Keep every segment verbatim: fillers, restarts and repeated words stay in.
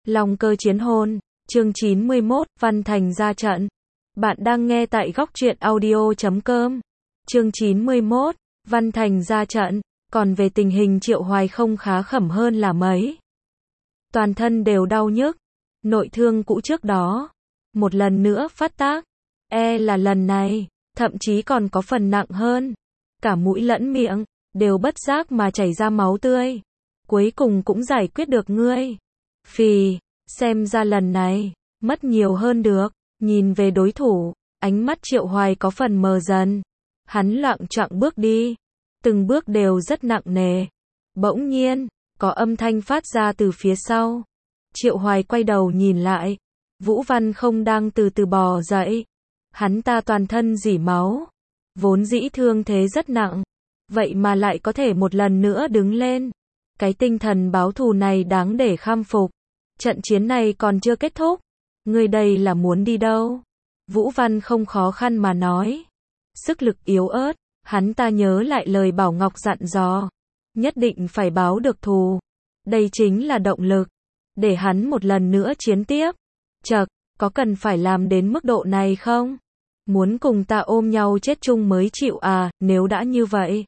Long cơ chiến hồn, chương chín mươi mốt, Văn Thành ra trận. Bạn đang nghe tại góc truyện audio chấm com. Chương chín mươi mốt, Văn Thành ra trận, còn về tình hình Triệu Hoài không khá khẩm hơn là mấy. Toàn thân đều đau nhức, nội thương cũ trước đó, một lần nữa phát tác, e là lần này, thậm chí còn có phần nặng hơn. Cả mũi lẫn miệng, đều bất giác mà chảy ra máu tươi. Cuối cùng cũng giải quyết được ngươi. Phì, xem ra lần này, mất nhiều hơn được. Nhìn về đối thủ, ánh mắt Triệu Hoài có phần mờ dần. Hắn loạng choạng bước đi, từng bước đều rất nặng nề. Bỗng nhiên, có âm thanh phát ra từ phía sau. Triệu Hoài quay đầu nhìn lại, Vũ Văn Không đang từ từ bò dậy. Hắn ta toàn thân rỉ máu, vốn dĩ thương thế rất nặng, vậy mà lại có thể một lần nữa đứng lên. Cái tinh thần báo thù này đáng để khâm phục. Trận chiến này còn chưa kết thúc. Ngươi đây là muốn đi đâu? Vũ Văn Không khó khăn mà nói. Sức lực yếu ớt, hắn ta nhớ lại lời Bảo Ngọc dặn dò. Nhất định phải báo được thù. Đây chính là động lực. Để hắn một lần nữa chiến tiếp. Chậc, có cần phải làm đến mức độ này không? Muốn cùng ta ôm nhau chết chung mới chịu à, nếu đã như vậy.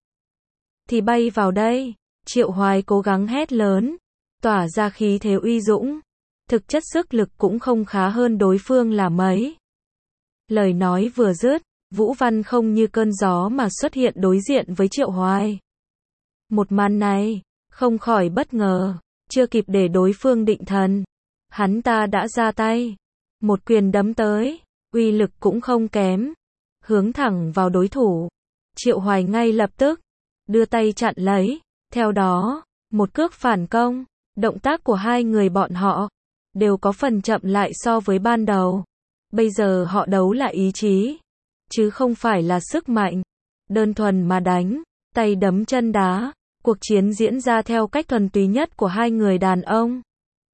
Thì bay vào đây. Triệu Hoài cố gắng hét lớn, tỏa ra khí thế uy dũng. Thực chất sức lực cũng không khá hơn đối phương là mấy. Lời nói vừa dứt, Vũ Văn Không như cơn gió mà xuất hiện đối diện với Triệu Hoài. Một màn này, không khỏi bất ngờ, chưa kịp để đối phương định thần. Hắn ta đã ra tay, một quyền đấm tới, uy lực cũng không kém, hướng thẳng vào đối thủ. Triệu Hoài ngay lập tức, đưa tay chặn lấy. Theo đó, một cước phản công, động tác của hai người bọn họ, đều có phần chậm lại so với ban đầu. Bây giờ họ đấu là ý chí, chứ không phải là sức mạnh. Đơn thuần mà đánh, tay đấm chân đá, cuộc chiến diễn ra theo cách thuần túy nhất của hai người đàn ông.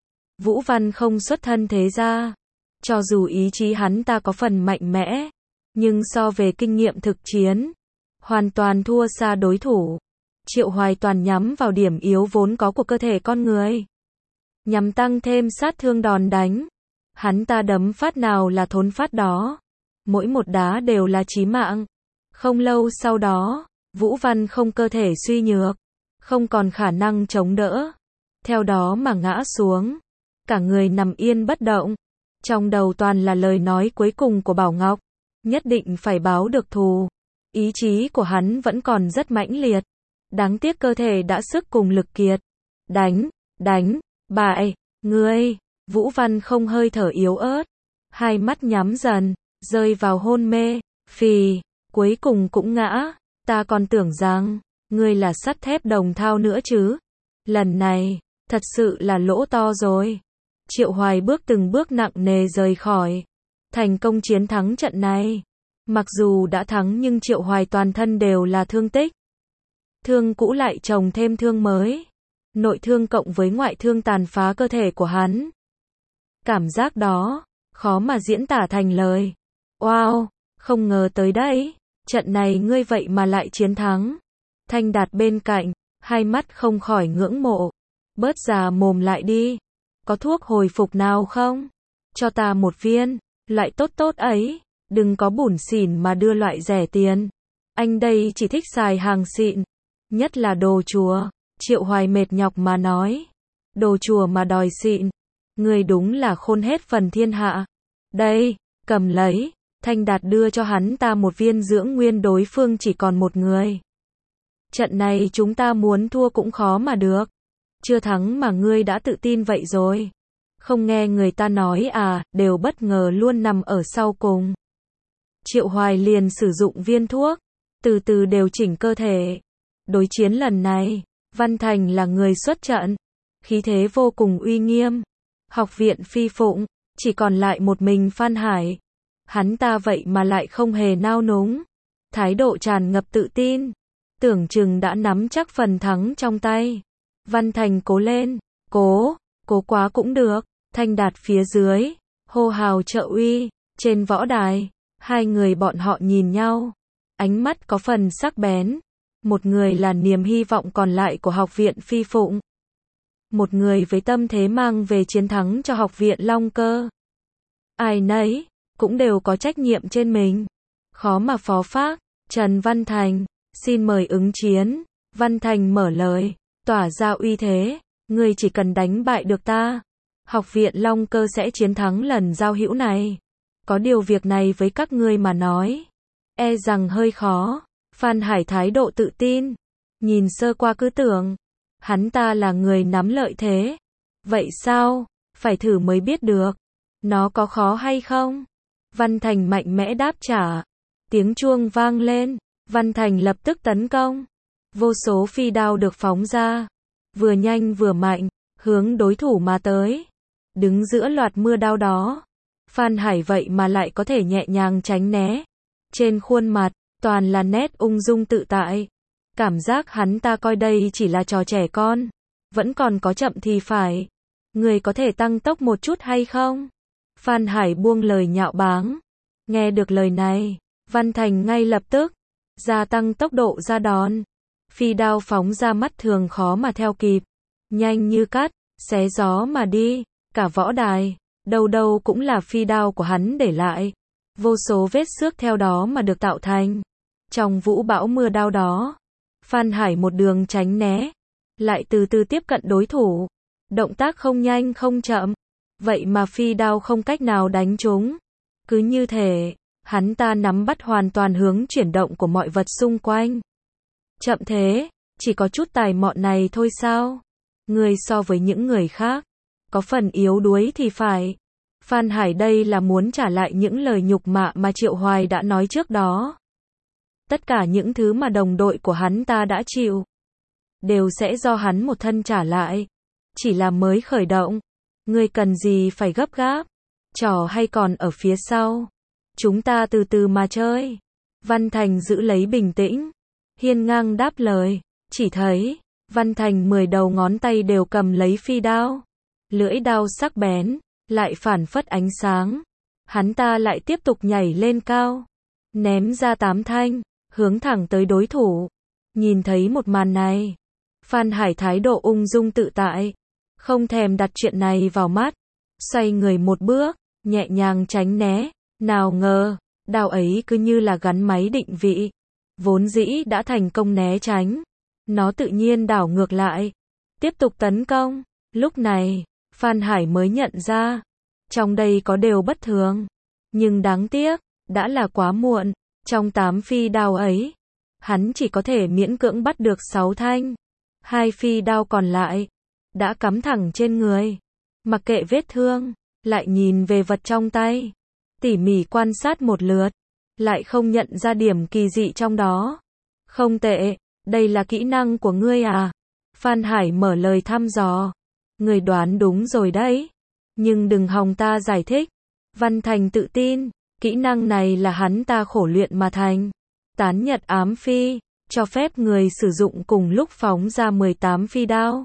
Vũ Văn Không xuất thân thế ra, cho dù ý chí hắn ta có phần mạnh mẽ, nhưng so về kinh nghiệm thực chiến, hoàn toàn thua xa đối thủ. Triệu Hoài toàn nhắm vào điểm yếu vốn có của cơ thể con người, nhằm tăng thêm sát thương đòn đánh. Hắn ta đấm phát nào là thốn phát đó, mỗi một đá đều là chí mạng. Không lâu sau đó, Vũ Văn Không cơ thể suy nhược, không còn khả năng chống đỡ, theo đó mà ngã xuống, cả người nằm yên bất động. Trong đầu toàn là lời nói cuối cùng của Bảo Ngọc, nhất định phải báo được thù. Ý chí của hắn vẫn còn rất mãnh liệt. Đáng tiếc cơ thể đã sức cùng lực kiệt. Đánh, đánh, bại, ngươi. Vũ Văn Không hơi thở yếu ớt, hai mắt nhắm dần, rơi vào hôn mê. Phì, cuối cùng cũng ngã. Ta còn tưởng rằng, ngươi là sắt thép đồng thau nữa chứ. Lần này, thật sự là lỗ to rồi. Triệu Hoài bước từng bước nặng nề rời khỏi. Thành công chiến thắng trận này. Mặc dù đã thắng nhưng Triệu Hoài toàn thân đều là thương tích. Thương cũ lại chồng thêm thương mới. Nội thương cộng với ngoại thương tàn phá cơ thể của hắn. Cảm giác đó, khó mà diễn tả thành lời. Wow, không ngờ tới đấy, trận này ngươi vậy mà lại chiến thắng. Thanh Đạt bên cạnh, hai mắt không khỏi ngưỡng mộ. Bớt già mồm lại đi. Có thuốc hồi phục nào không? Cho ta một viên, loại tốt tốt ấy. Đừng có bủn xỉn mà đưa loại rẻ tiền. Anh đây chỉ thích xài hàng xịn. Nhất là đồ chùa. Triệu Hoài mệt nhọc mà nói. Đồ chùa mà đòi xịn. Người đúng là khôn hết phần thiên hạ. Đây, cầm lấy. Thanh Đạt đưa cho hắn ta một viên dưỡng nguyên, đối phương chỉ còn một người. Trận này chúng ta muốn thua cũng khó mà được. Chưa thắng mà ngươi đã tự tin vậy rồi. Không nghe người ta nói à, đều bất ngờ luôn nằm ở sau cùng. Triệu Hoài liền sử dụng viên thuốc, từ từ điều chỉnh cơ thể. Đối chiến lần này, Văn Thành là người xuất trận, khí thế vô cùng uy nghiêm. Học viện Phi Phụng, chỉ còn lại một mình Phan Hải. Hắn ta vậy mà lại không hề nao núng, thái độ tràn ngập tự tin, tưởng chừng đã nắm chắc phần thắng trong tay. Văn Thành cố lên, cố, cố quá cũng được. Thanh Đạt phía dưới, hô hào trợ uy. Trên võ đài, hai người bọn họ nhìn nhau, ánh mắt có phần sắc bén. Một người là niềm hy vọng còn lại của học viện Phi Phụng. một người với tâm thế mang về chiến thắng cho học viện Long Cơ. Ai nấy cũng đều có trách nhiệm trên mình, khó mà phó phác. Trần Văn Thành, xin mời ứng chiến. Văn Thành mở lời, tỏa ra uy thế, ngươi chỉ cần đánh bại được ta, học viện Long Cơ sẽ chiến thắng lần giao hữu này. Có điều việc này với các ngươi mà nói, e rằng hơi khó. Phan Hải thái độ tự tin, nhìn sơ qua cứ tưởng hắn ta là người nắm lợi thế. Vậy sao? Phải thử mới biết được. Nó có khó hay không? Văn Thành mạnh mẽ đáp trả. Tiếng chuông vang lên, Văn Thành lập tức tấn công. Vô số phi đao được phóng ra, vừa nhanh vừa mạnh, hướng đối thủ mà tới. Đứng giữa loạt mưa đao đó, Phan Hải vậy mà lại có thể nhẹ nhàng tránh né. Trên khuôn mặt, toàn là nét ung dung tự tại. Cảm giác hắn ta coi đây chỉ là trò trẻ con. Vẫn còn có chậm thì phải. Người có thể tăng tốc một chút hay không? Phan Hải buông lời nhạo báng. Nghe được lời này, Văn Thành ngay lập tức gia tăng tốc độ ra đòn. Phi đao phóng ra mắt thường khó mà theo kịp. Nhanh như cắt, xé gió mà đi. Cả võ đài, đâu đâu cũng là phi đao của hắn để lại. Vô số vết xước theo đó mà được tạo thành. Trong vũ bão mưa đao đó, Phan Hải một đường tránh né, lại từ từ tiếp cận đối thủ. Động tác không nhanh không chậm, vậy mà phi đao không cách nào đánh trúng. Cứ như thể, hắn ta nắm bắt hoàn toàn hướng chuyển động của mọi vật xung quanh. Chậm thế, chỉ có chút tài mọn này thôi sao? Người so với những người khác, có phần yếu đuối thì phải. Phan Hải đây là muốn trả lại những lời nhục mạ mà Triệu Hoài đã nói trước đó. Tất cả những thứ mà đồng đội của hắn ta đã chịu, đều sẽ do hắn một thân trả lại. Chỉ là mới khởi động, ngươi cần gì phải gấp gáp, trò hay còn ở phía sau. Chúng ta từ từ mà chơi. Văn Thành giữ lấy bình tĩnh, hiên ngang đáp lời. Chỉ thấy, Văn Thành mười đầu ngón tay đều cầm lấy phi đao. Lưỡi đao sắc bén, lại phản phất ánh sáng. Hắn ta lại tiếp tục nhảy lên cao, ném ra tám thanh, hướng thẳng tới đối thủ. Nhìn thấy một màn này, Phan Hải thái độ ung dung tự tại, không thèm đặt chuyện này vào mắt. Xoay người một bước, nhẹ nhàng tránh né. Nào ngờ, đao ấy cứ như là gắn máy định vị. Vốn dĩ đã thành công né tránh, nó tự nhiên đảo ngược lại, tiếp tục tấn công. Lúc này, Phan Hải mới nhận ra, trong đây có điều bất thường. Nhưng đáng tiếc, đã là quá muộn. Trong tám phi đao ấy, hắn chỉ có thể miễn cưỡng bắt được sáu thanh. Hai phi đao còn lại, đã cắm thẳng trên người. Mặc kệ vết thương, lại nhìn về vật trong tay. Tỉ mỉ quan sát một lượt, lại không nhận ra điểm kỳ dị trong đó. Không tệ, đây là kỹ năng của ngươi à? Phan Hải mở lời thăm dò. Ngươi đoán đúng rồi đấy. Nhưng đừng hòng ta giải thích. Văn Thành tự tin, kỹ năng này là hắn ta khổ luyện mà thành. Tán nhật ám phi, cho phép người sử dụng cùng lúc phóng ra mười tám phi đao.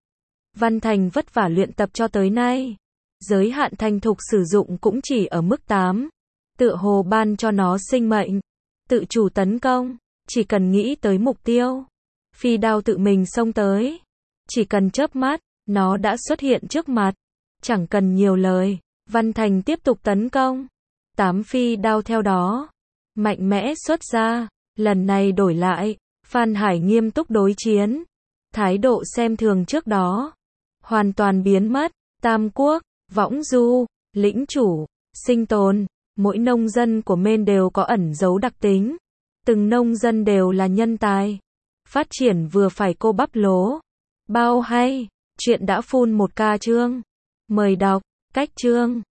Văn Thành vất vả luyện tập cho tới nay. Giới hạn thành thục sử dụng cũng chỉ ở mức tám. Tựa hồ ban cho nó sinh mệnh. Tự chủ tấn công, chỉ cần nghĩ tới mục tiêu. Phi đao tự mình xông tới. Chỉ cần chớp mắt, nó đã xuất hiện trước mặt. Chẳng cần nhiều lời, Văn Thành tiếp tục tấn công. Tám phi đao theo đó, mạnh mẽ xuất ra. Lần này đổi lại, Phan Hải nghiêm túc đối chiến. Thái độ xem thường trước đó hoàn toàn biến mất. Tam quốc, võng du, lĩnh chủ, sinh tồn. Mỗi nông dân của Maine đều có ẩn dấu đặc tính. Từng nông dân đều là nhân tài. Phát triển vừa phải cô bắp lố. Bao hay, chuyện đã full một ca chương. Mời đọc, cách chương.